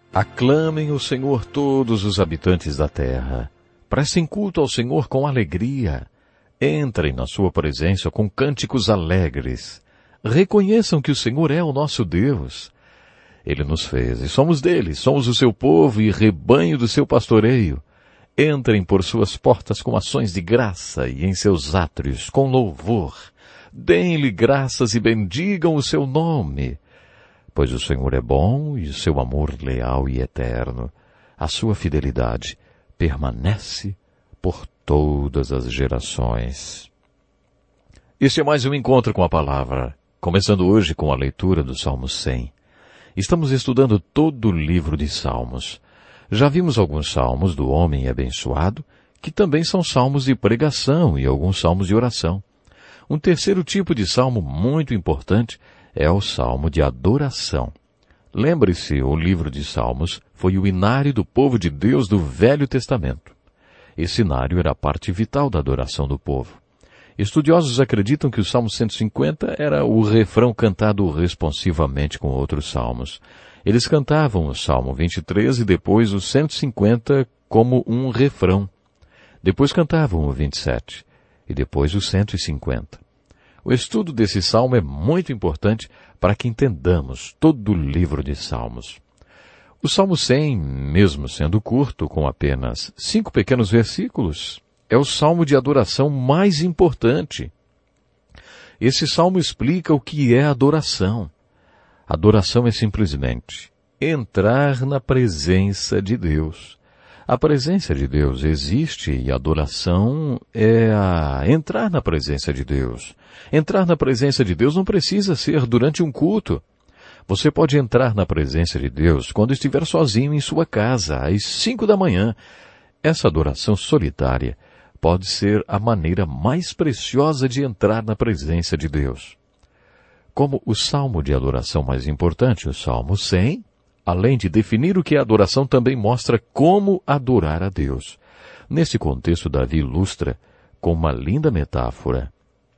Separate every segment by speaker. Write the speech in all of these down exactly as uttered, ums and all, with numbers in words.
Speaker 1: Aclamem o Senhor todos os habitantes da terra. Prestem culto ao Senhor com alegria. Entrem na sua presença com cânticos alegres. Reconheçam que o Senhor é o nosso Deus. Ele nos fez e somos dele, somos o seu povo e rebanho do seu pastoreio. Entrem por suas portas com ações de graça e em seus átrios com louvor. Deem-lhe graças e bendigam o seu nome. Pois o Senhor é bom e o seu amor leal e eterno. A sua fidelidade permanece por todas as gerações. Este é mais um encontro com a palavra, começando hoje com a leitura do Salmo cem. Estamos estudando todo o livro de Salmos. Já vimos alguns salmos do homem abençoado, que também são salmos de pregação e alguns salmos de oração. Um terceiro tipo de salmo muito importante é o salmo de adoração. Lembre-se, o livro de Salmos foi o inário do povo de Deus do Velho Testamento. Esse inário era a parte vital da adoração do povo. Estudiosos acreditam que o Salmo cento e cinquenta era o refrão cantado responsivamente com outros salmos. Eles cantavam o Salmo vinte e três e depois o cento e cinquenta como um refrão. Depois cantavam o vinte e sete e depois o cento e cinquenta. O estudo desse salmo é muito importante para que entendamos todo o livro de Salmos. O Salmo cem, mesmo sendo curto, com apenas cinco pequenos versículos, é o salmo de adoração mais importante. Esse salmo explica o que é adoração. Adoração é simplesmente entrar na presença de Deus. A presença de Deus existe e a adoração é a entrar na presença de Deus. Entrar na presença de Deus não precisa ser durante um culto. Você pode entrar na presença de Deus quando estiver sozinho em sua casa, às cinco da manhã. Essa adoração solitária pode ser a maneira mais preciosa de entrar na presença de Deus. Como o salmo de adoração mais importante, o Salmo cem, além de definir o que é adoração, também mostra como adorar a Deus. Neste contexto, Davi ilustra com uma linda metáfora.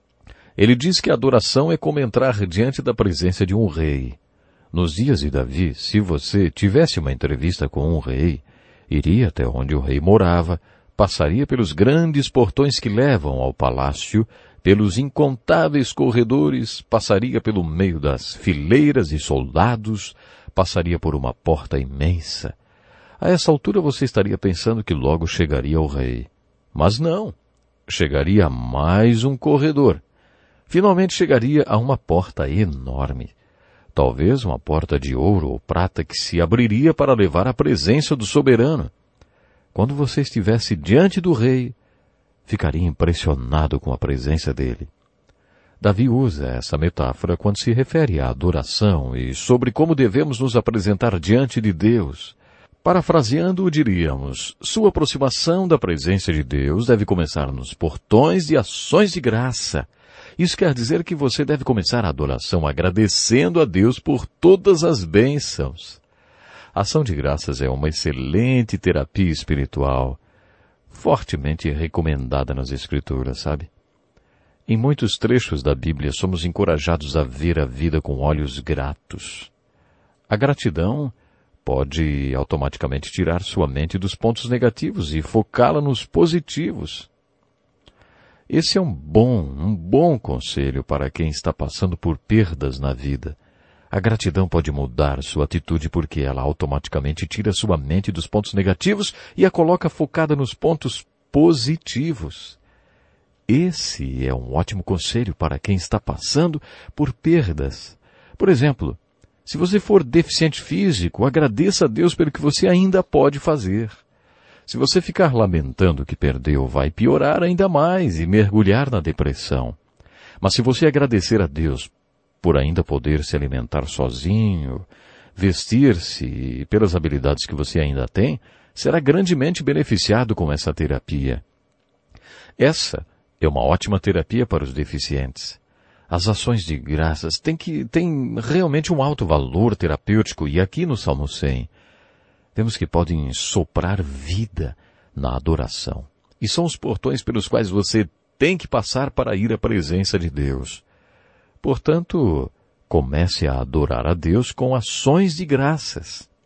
Speaker 1: Ele diz que a adoração é como entrar diante da presença de um rei. Nos dias de Davi, se você tivesse uma entrevista com um rei, iria até onde o rei morava, passaria pelos grandes portões que levam ao palácio, pelos incontáveis corredores, passaria pelo meio das fileiras de soldados, passaria por uma porta imensa. A essa altura você estaria pensando que logo chegaria ao rei. Mas não. Chegaria a mais um corredor. Finalmente chegaria a uma porta enorme. Talvez uma porta de ouro ou prata que se abriria para levar à presença do soberano. Quando você estivesse diante do rei, ficaria impressionado com a presença dele. Davi usa essa metáfora quando se refere à adoração e sobre como devemos nos apresentar diante de Deus. Parafraseando, diríamos, sua aproximação da presença de Deus deve começar nos portões de ações de graça. Isso quer dizer que você deve começar a adoração agradecendo a Deus por todas as bênçãos. A ação de graças é uma excelente terapia espiritual, fortemente recomendada nas Escrituras, sabe? Em muitos trechos da Bíblia somos encorajados a ver a vida com olhos gratos. A gratidão pode automaticamente tirar sua mente dos pontos negativos e focá-la nos positivos. Esse é um bom, um bom conselho para quem está passando por perdas na vida. A gratidão pode mudar sua atitude porque ela automaticamente tira sua mente dos pontos negativos e a coloca focada nos pontos positivos. Esse é um ótimo conselho para quem está passando por perdas. Por exemplo, se você for deficiente físico, agradeça a Deus pelo que você ainda pode fazer. Se você ficar lamentando o que perdeu, vai piorar ainda mais e mergulhar na depressão. Mas se você agradecer a Deus por ainda poder se alimentar sozinho, vestir-se e pelas habilidades que você ainda tem, será grandemente beneficiado com essa terapia. Essa é uma ótima terapia para os deficientes. As ações de graças têm, que, têm realmente um alto valor terapêutico e aqui no Salmo cem, vemos que podem soprar vida na adoração. E são os portões pelos quais você tem que passar para ir à presença de Deus. Portanto, comece a adorar a Deus com ações de graças.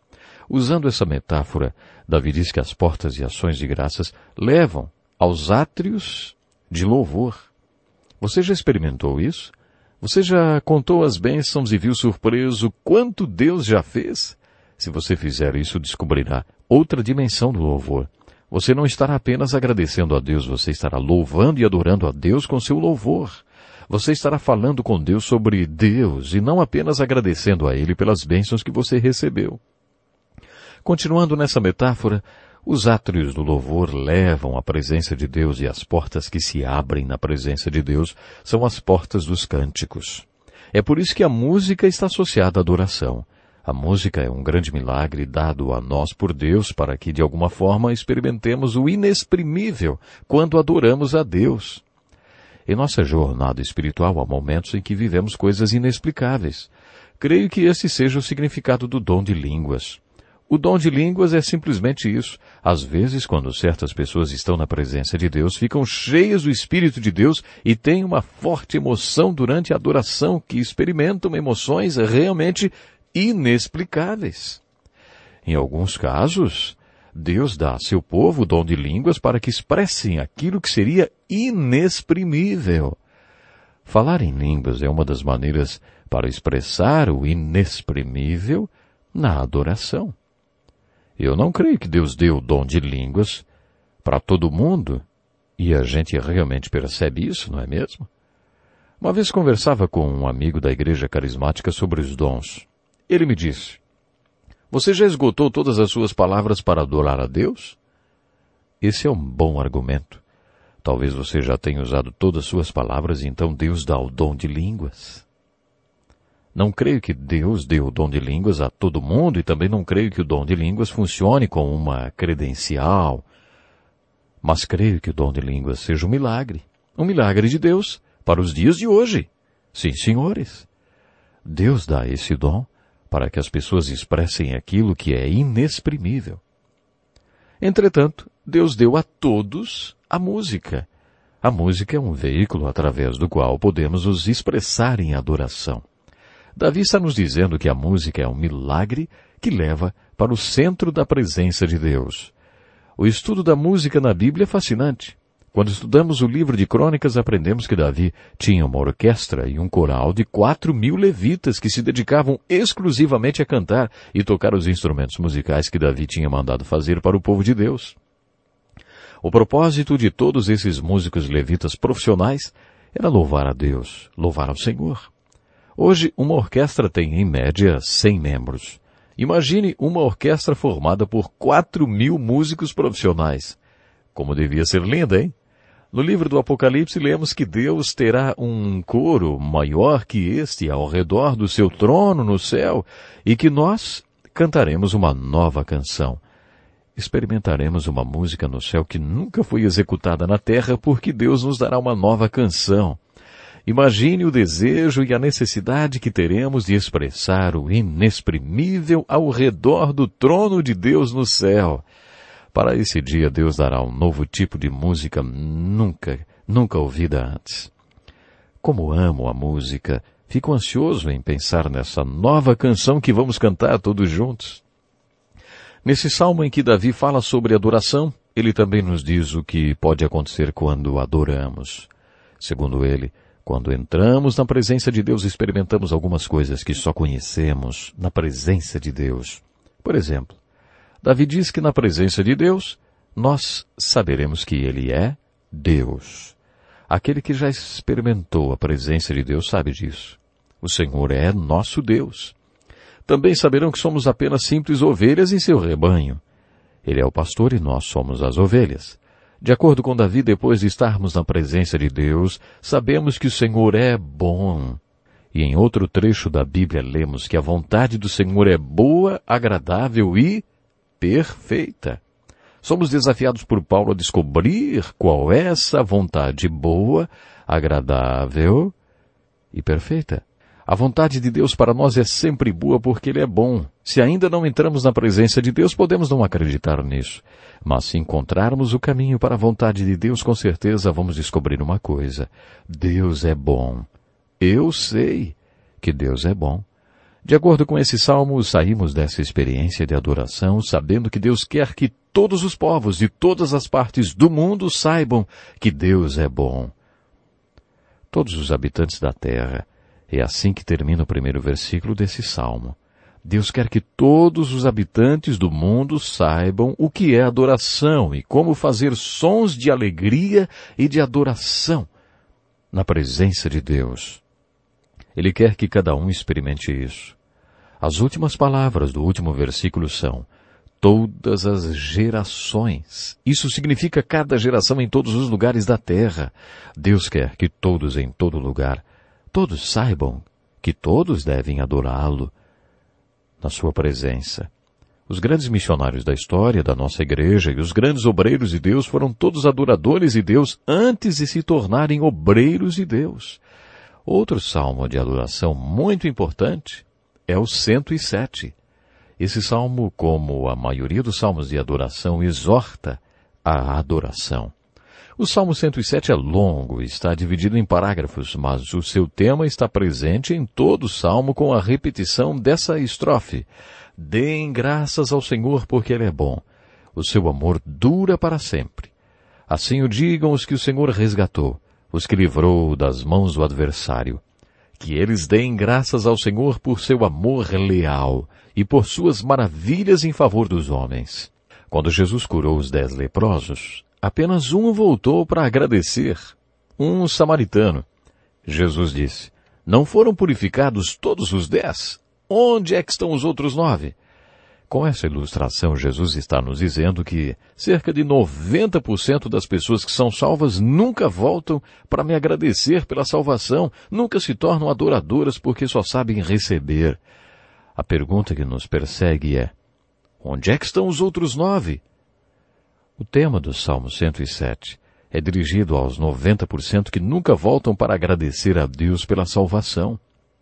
Speaker 1: Usando essa metáfora, Davi diz que as portas e ações de graças levam aos átrios de louvor. Você já experimentou isso? Você já contou as bênçãos e viu surpreso quanto Deus já fez? Se você fizer isso, descobrirá outra dimensão do louvor. Você não estará apenas agradecendo a Deus, você estará louvando e adorando a Deus com seu louvor. Você estará falando com Deus sobre Deus e não apenas agradecendo a Ele pelas bênçãos que você recebeu. Continuando nessa metáfora, os átrios do louvor levam à presença de Deus e as portas que se abrem na presença de Deus são as portas dos cânticos. É por isso que a música está associada à adoração. A música é um grande milagre dado a nós por Deus para que, de alguma forma, experimentemos o inexprimível quando adoramos a Deus. Em nossa jornada espiritual há momentos em que vivemos coisas inexplicáveis. Creio que esse seja o significado do dom de línguas. O dom de línguas é simplesmente isso. Às vezes, quando certas pessoas estão na presença de Deus, ficam cheias do Espírito de Deus e têm uma forte emoção durante a adoração, que experimentam emoções realmente inexplicáveis. Em alguns casos, Deus dá a seu povo o dom de línguas para que expressem aquilo que seria inexprimível. Falar em línguas é uma das maneiras para expressar o inexprimível na adoração. Eu não creio que Deus deu o dom de línguas para todo mundo, e a gente realmente percebe isso, não é mesmo? Uma vez conversava com um amigo da igreja carismática sobre os dons. Ele me disse: você já esgotou todas as suas palavras para adorar a Deus? Esse é um bom argumento. Talvez você já tenha usado todas as suas palavras e então Deus dá o dom de línguas. Não creio que Deus dê o dom de línguas a todo mundo e também não creio que o dom de línguas funcione como uma credencial. Mas creio que o dom de línguas seja um milagre. Um milagre de Deus para os dias de hoje. Sim, senhores. Deus dá esse dom para que as pessoas expressem aquilo que é inexprimível. Entretanto, Deus deu a todos a música. A música é um veículo através do qual podemos nos expressar em adoração. Davi está nos dizendo que a música é um milagre que leva para o centro da presença de Deus. O estudo da música na Bíblia é fascinante. Quando estudamos o livro de Crônicas, aprendemos que Davi tinha uma orquestra e um coral de quatro mil levitas que se dedicavam exclusivamente a cantar e tocar os instrumentos musicais que Davi tinha mandado fazer para o povo de Deus. O propósito de todos esses músicos levitas profissionais era louvar a Deus, louvar ao Senhor. Hoje, uma orquestra tem, em média, cem membros. Imagine uma orquestra formada por quatro mil músicos profissionais. Como devia ser linda, hein? No livro do Apocalipse, lemos que Deus terá um coro maior que este ao redor do seu trono no céu e que nós cantaremos uma nova canção. Experimentaremos uma música no céu que nunca foi executada na terra porque Deus nos dará uma nova canção. Imagine o desejo e a necessidade que teremos de expressar o inexprimível ao redor do trono de Deus no céu. Para esse dia, Deus dará um novo tipo de música nunca, nunca ouvida antes. Como amo a música, fico ansioso em pensar nessa nova canção que vamos cantar todos juntos. Nesse salmo em que Davi fala sobre adoração, ele também nos diz o que pode acontecer quando adoramos. Segundo ele, quando entramos na presença de Deus, experimentamos algumas coisas que só conhecemos na presença de Deus. Por exemplo, Davi diz que na presença de Deus, nós saberemos que Ele é Deus. Aquele que já experimentou a presença de Deus sabe disso. O Senhor é nosso Deus. Também saberão que somos apenas simples ovelhas em seu rebanho. Ele é o pastor e nós somos as ovelhas. De acordo com Davi, depois de estarmos na presença de Deus, sabemos que o Senhor é bom. E em outro trecho da Bíblia lemos que a vontade do Senhor é boa, agradável e perfeita. Somos desafiados por Paulo a descobrir qual é essa vontade boa, agradável e perfeita. A vontade de Deus para nós é sempre boa porque Ele é bom. Se ainda não entramos na presença de Deus, podemos não acreditar nisso. Mas se encontrarmos o caminho para a vontade de Deus, com certeza vamos descobrir uma coisa. Deus é bom. Eu sei que Deus é bom. De acordo com esse salmo, saímos dessa experiência de adoração sabendo que Deus quer que todos os povos de todas as partes do mundo saibam que Deus é bom. Todos os habitantes da terra. É assim que termina o primeiro versículo desse salmo. Deus quer que todos os habitantes do mundo saibam o que é adoração e como fazer sons de alegria e de adoração na presença de Deus. Ele quer que cada um experimente isso. As últimas palavras do último versículo são todas as gerações. Isso significa cada geração em todos os lugares da terra. Deus quer que todos em todo lugar, todos saibam que todos devem adorá-lo na sua presença. Os grandes missionários da história da nossa igreja e os grandes obreiros de Deus foram todos adoradores de Deus antes de se tornarem obreiros de Deus. Outro salmo de adoração muito importante é o cento e sete. Esse salmo, como a maioria dos salmos de adoração, exorta a adoração. O Salmo cento e sete é longo e está dividido em parágrafos, mas o seu tema está presente em todo o salmo com a repetição dessa estrofe. Deem graças ao Senhor porque Ele é bom. O seu amor dura para sempre. Assim o digam os que o Senhor resgatou, os que livrou das mãos do adversário. Que eles deem graças ao Senhor por seu amor leal e por suas maravilhas em favor dos homens. Quando Jesus curou os dez leprosos, apenas um voltou para agradecer, um samaritano. Jesus disse, não foram purificados todos os dez? Onde é que estão os outros nove? Com essa ilustração, Jesus está nos dizendo que cerca de noventa por cento das pessoas que são salvas nunca voltam para me agradecer pela salvação, nunca se tornam adoradoras porque só sabem receber. A pergunta que nos persegue é, onde é que estão os outros nove? O tema do Salmo cento e sete é dirigido aos noventa por cento que nunca voltam para agradecer a Deus pela salvação.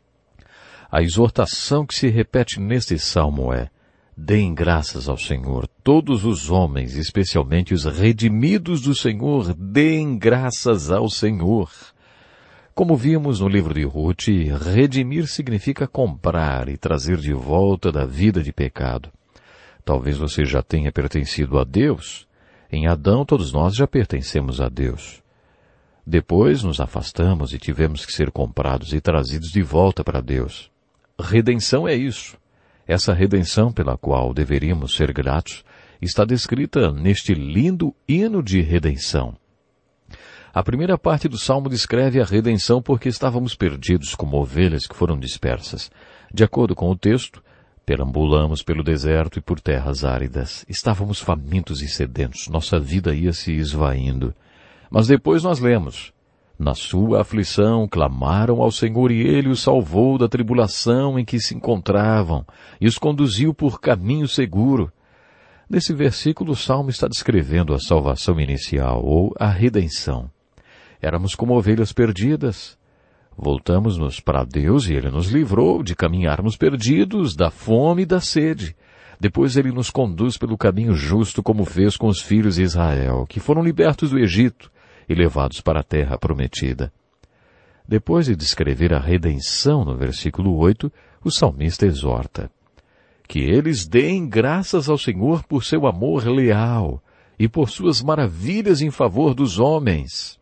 Speaker 1: A exortação que se repete neste salmo é, deem graças ao Senhor, todos os homens, especialmente os redimidos do Senhor, deem graças ao Senhor. Como vimos no livro de Ruth, redimir significa comprar e trazer de volta da vida de pecado. Talvez você já tenha pertencido a Deus. Em Adão, todos nós já pertencemos a Deus. Depois nos afastamos e tivemos que ser comprados e trazidos de volta para Deus. Redenção é isso. Essa redenção pela qual deveríamos ser gratos está descrita neste lindo hino de redenção. A primeira parte do salmo descreve a redenção porque estávamos perdidos como ovelhas que foram dispersas. De acordo com o texto, perambulamos pelo deserto e por terras áridas. Estávamos famintos e sedentos, nossa vida ia se esvaindo. Mas depois nós lemos, na sua aflição clamaram ao Senhor e Ele os salvou da tribulação em que se encontravam e os conduziu por caminho seguro. Nesse versículo o salmo está descrevendo a salvação inicial ou a redenção. Éramos como ovelhas perdidas. Voltamos-nos para Deus e Ele nos livrou de caminharmos perdidos, da fome e da sede. Depois Ele nos conduz pelo caminho justo como fez com os filhos de Israel, que foram libertos do Egito e levados para a terra prometida. Depois de descrever a redenção no versículo oito, o salmista exorta que eles deem graças ao Senhor por seu amor leal e por suas maravilhas em favor dos homens.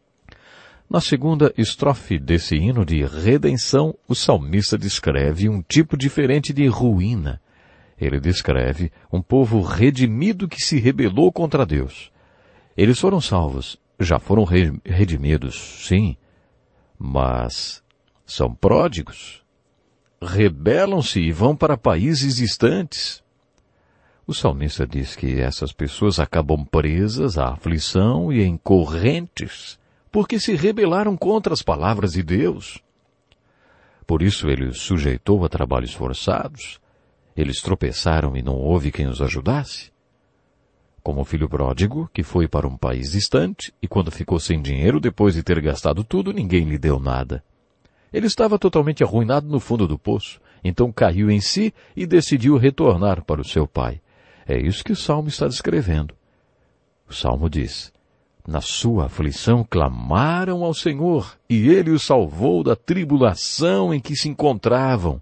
Speaker 1: Na segunda estrofe desse hino de redenção, o salmista descreve um tipo diferente de ruína. Ele descreve um povo redimido que se rebelou contra Deus. Eles foram salvos, já foram redimidos, sim, mas são pródigos. Rebelam-se e vão para países distantes. O salmista diz que essas pessoas acabam presas à aflição e em correntes, porque se rebelaram contra as palavras de Deus. Por isso ele os sujeitou a trabalhos forçados. Eles tropeçaram e não houve quem os ajudasse. Como o filho pródigo, que foi para um país distante, e quando ficou sem dinheiro, depois de ter gastado tudo, ninguém lhe deu nada. Ele estava totalmente arruinado no fundo do poço, então caiu em si e decidiu retornar para o seu pai. É isso que o Salmo está descrevendo. O Salmo diz, na sua aflição clamaram ao Senhor, e Ele os salvou da tribulação em que se encontravam,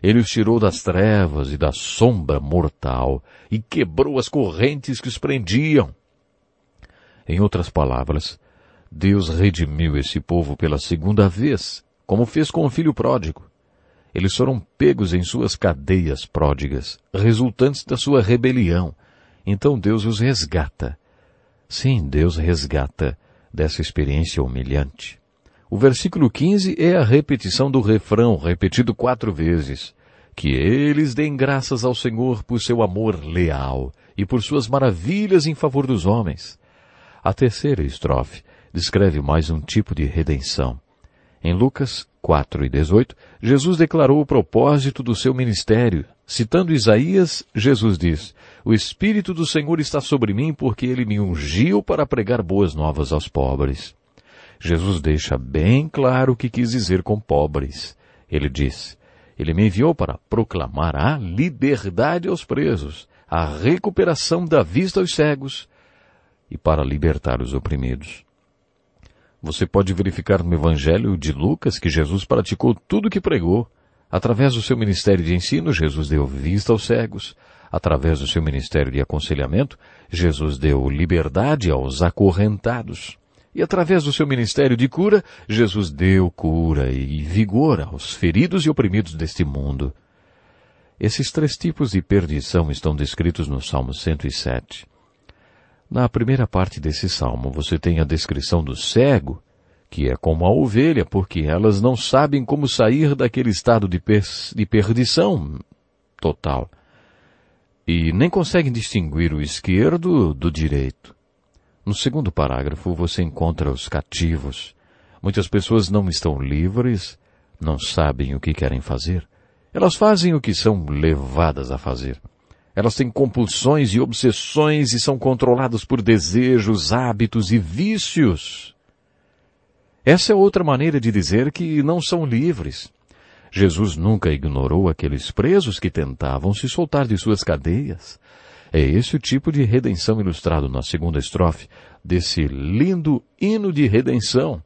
Speaker 1: Ele os tirou das trevas e da sombra mortal e quebrou as correntes que os prendiam. Em outras palavras, Deus redimiu esse povo pela segunda vez, como fez com o filho pródigo. Eles foram pegos em suas cadeias pródigas, resultantes da sua rebelião. Então Deus os resgata. Sim, Deus resgata dessa experiência humilhante. O versículo quinze é a repetição do refrão, repetido quatro vezes. Que eles deem graças ao Senhor por seu amor leal e por suas maravilhas em favor dos homens. A terceira estrofe descreve mais um tipo de redenção. Em Lucas quatro e dezoito, Jesus declarou o propósito do seu ministério. Citando Isaías, Jesus diz, o Espírito do Senhor está sobre mim porque Ele me ungiu para pregar boas novas aos pobres. Jesus deixa bem claro o que quis dizer com pobres. Ele diz, Ele me enviou para proclamar a liberdade aos presos, a recuperação da vista aos cegos e para libertar os oprimidos. Você pode verificar no Evangelho de Lucas que Jesus praticou tudo o que pregou. Através do seu ministério de ensino, Jesus deu vista aos cegos. Através do seu ministério de aconselhamento, Jesus deu liberdade aos acorrentados. E através do seu ministério de cura, Jesus deu cura e vigor aos feridos e oprimidos deste mundo. Esses três tipos de perdição estão descritos no Salmo cento e sete. Na primeira parte desse salmo, você tem a descrição do cego, que é como a ovelha, porque elas não sabem como sair daquele estado de, per- de perdição total. E nem conseguem distinguir o esquerdo do direito. No segundo parágrafo, você encontra os cativos. Muitas pessoas não estão livres, não sabem o que querem fazer. Elas fazem o que são levadas a fazer. Elas têm compulsões e obsessões e são controladas por desejos, hábitos e vícios. Essa é outra maneira de dizer que não são livres. Jesus nunca ignorou aqueles presos que tentavam se soltar de suas cadeias. É esse o tipo de redenção ilustrado na segunda estrofe desse lindo hino de redenção.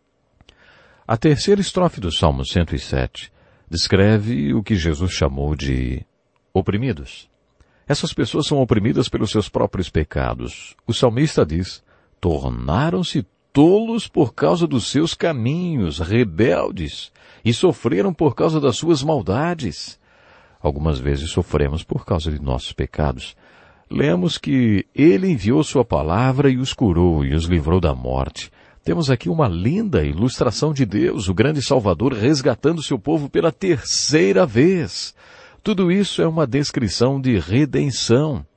Speaker 1: A terceira estrofe do Salmo cento e sete descreve o que Jesus chamou de oprimidos. Essas pessoas são oprimidas pelos seus próprios pecados. O salmista diz, tornaram-se tolos por causa dos seus caminhos, rebeldes, e sofreram por causa das suas maldades. Algumas vezes sofremos por causa de nossos pecados. Lemos que Ele enviou sua palavra e os curou e os livrou da morte. Temos aqui uma linda ilustração de Deus, o grande Salvador, resgatando seu povo pela terceira vez. Tudo isso é uma descrição de redenção.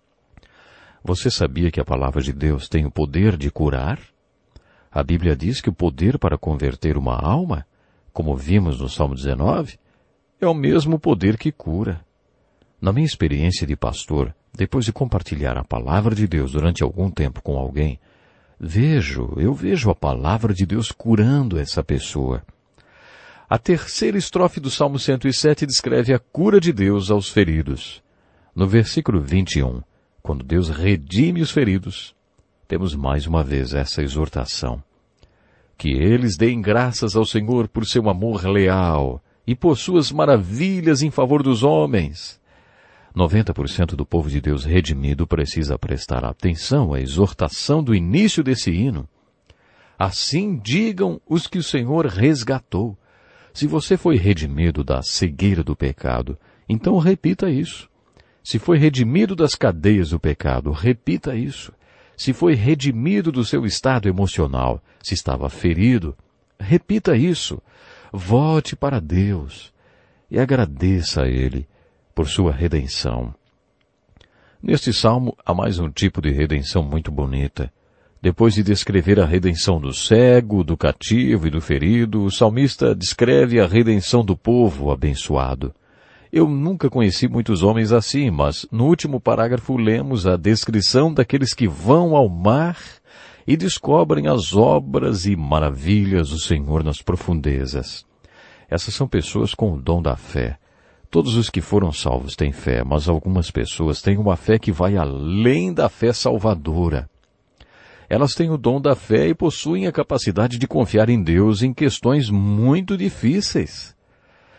Speaker 1: Você sabia que a palavra de Deus tem o poder de curar? A Bíblia diz que o poder para converter uma alma, como vimos no Salmo dezenove, é o mesmo poder que cura. Na minha experiência de pastor, depois de compartilhar a palavra de Deus durante algum tempo com alguém, vejo, eu vejo a palavra de Deus curando essa pessoa. A terceira estrofe do Salmo cento e sete descreve a cura de Deus aos feridos. No versículo vinte e um, quando Deus redime os feridos, temos mais uma vez essa exortação. Que eles deem graças ao Senhor por seu amor leal e por suas maravilhas em favor dos homens. noventa por cento do povo de Deus redimido precisa prestar atenção à exortação do início desse hino. Assim digam os que o Senhor resgatou. Se você foi redimido da cegueira do pecado, então repita isso. Se foi redimido das cadeias do pecado, repita isso. Se foi redimido do seu estado emocional, se estava ferido, repita isso. Volte para Deus e agradeça a Ele por sua redenção. Neste salmo há mais um tipo de redenção muito bonita. Depois de descrever a redenção do cego, do cativo e do ferido, o salmista descreve a redenção do povo abençoado. Eu nunca conheci muitos homens assim, mas no último parágrafo lemos a descrição daqueles que vão ao mar e descobrem as obras e maravilhas do Senhor nas profundezas. Essas são pessoas com o dom da fé. Todos os que foram salvos têm fé, mas algumas pessoas têm uma fé que vai além da fé salvadora. Elas têm o dom da fé e possuem a capacidade de confiar em Deus em questões muito difíceis.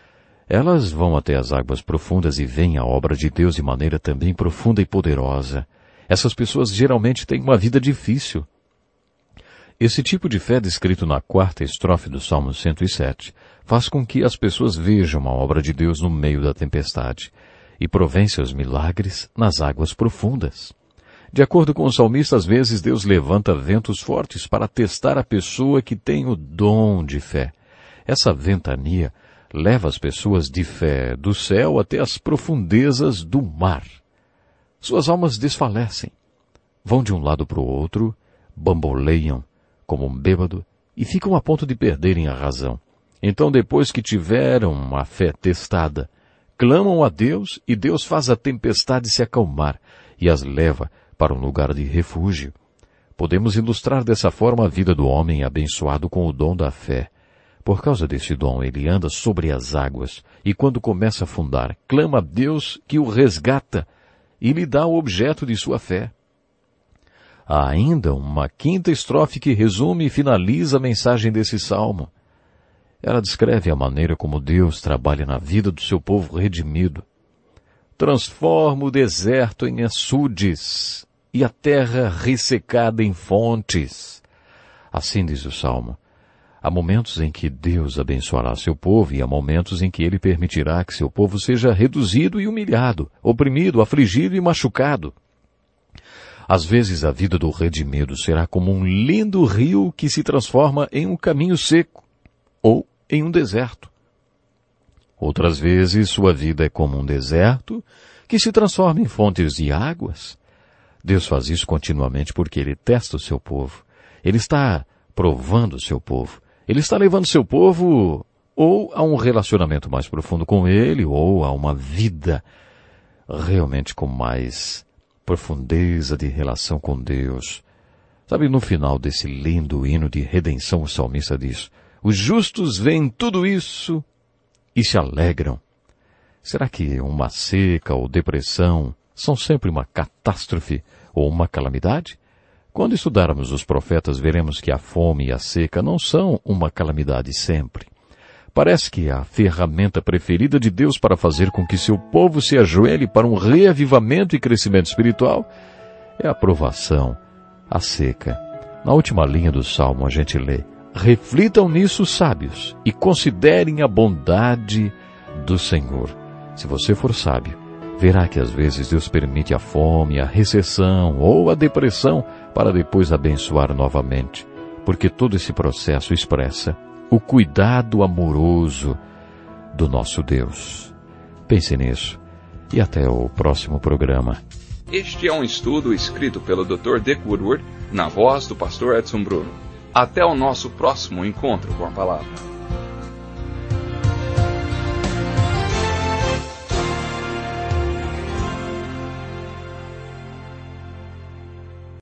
Speaker 1: Elas vão até as águas profundas e veem a obra de Deus de maneira também profunda e poderosa. Essas pessoas geralmente têm uma vida difícil. Esse tipo de fé descrito na quarta estrofe do Salmo cento e sete faz com que as pessoas vejam a obra de Deus no meio da tempestade e provém seus milagres nas águas profundas. De acordo com o salmista, às vezes Deus levanta ventos fortes para testar a pessoa que tem o dom de fé. Essa ventania leva as pessoas de fé do céu até as profundezas do mar. Suas almas desfalecem, vão de um lado para o outro, bamboleiam como um bêbado e ficam a ponto de perderem a razão. Então, depois que tiveram a fé testada, clamam a Deus e Deus faz a tempestade se acalmar e as leva para um lugar de refúgio. Podemos ilustrar dessa forma a vida do homem abençoado com o dom da fé. Por causa desse dom, ele anda sobre as águas e quando começa a afundar, clama a Deus que o resgata e lhe dá o objeto de sua fé. Há ainda uma quinta estrofe que resume e finaliza a mensagem desse salmo. Ela descreve a maneira como Deus trabalha na vida do seu povo redimido. Transforma o deserto em açudes e a terra ressecada em fontes. Assim diz o salmo. Há momentos em que Deus abençoará seu povo e há momentos em que ele permitirá que seu povo seja reduzido e humilhado, oprimido, afligido e machucado. Às vezes a vida do redimido será como um lindo rio que se transforma em um caminho seco ou em um deserto. Outras vezes sua vida é como um deserto que se transforma em fontes de águas. Deus faz isso continuamente porque ele testa o seu povo. Ele está provando o seu povo. Ele está levando seu povo ou a um relacionamento mais profundo com ele, ou a uma vida realmente com mais profundeza de relação com Deus. Sabe, no final desse lindo hino de redenção, o salmista diz, os justos veem tudo isso e se alegram. Será que uma seca ou depressão são sempre uma catástrofe ou uma calamidade? Quando estudarmos os profetas, veremos que a fome e a seca não são uma calamidade sempre. Parece que a ferramenta preferida de Deus para fazer com que seu povo se ajoelhe para um reavivamento e crescimento espiritual é a provação, a seca. Na última linha do Salmo a gente lê, reflitam nisso, sábios, e considerem a bondade do Senhor. Se você for sábio, verá que às vezes Deus permite a fome, a recessão ou a depressão para depois abençoar novamente, porque todo esse processo expressa o cuidado amoroso do nosso Deus. Pense nisso e até o próximo programa.
Speaker 2: Este é um estudo escrito pelo doutor Dick Woodward, na voz do pastor Edson Bruno. Até o nosso próximo encontro com a palavra.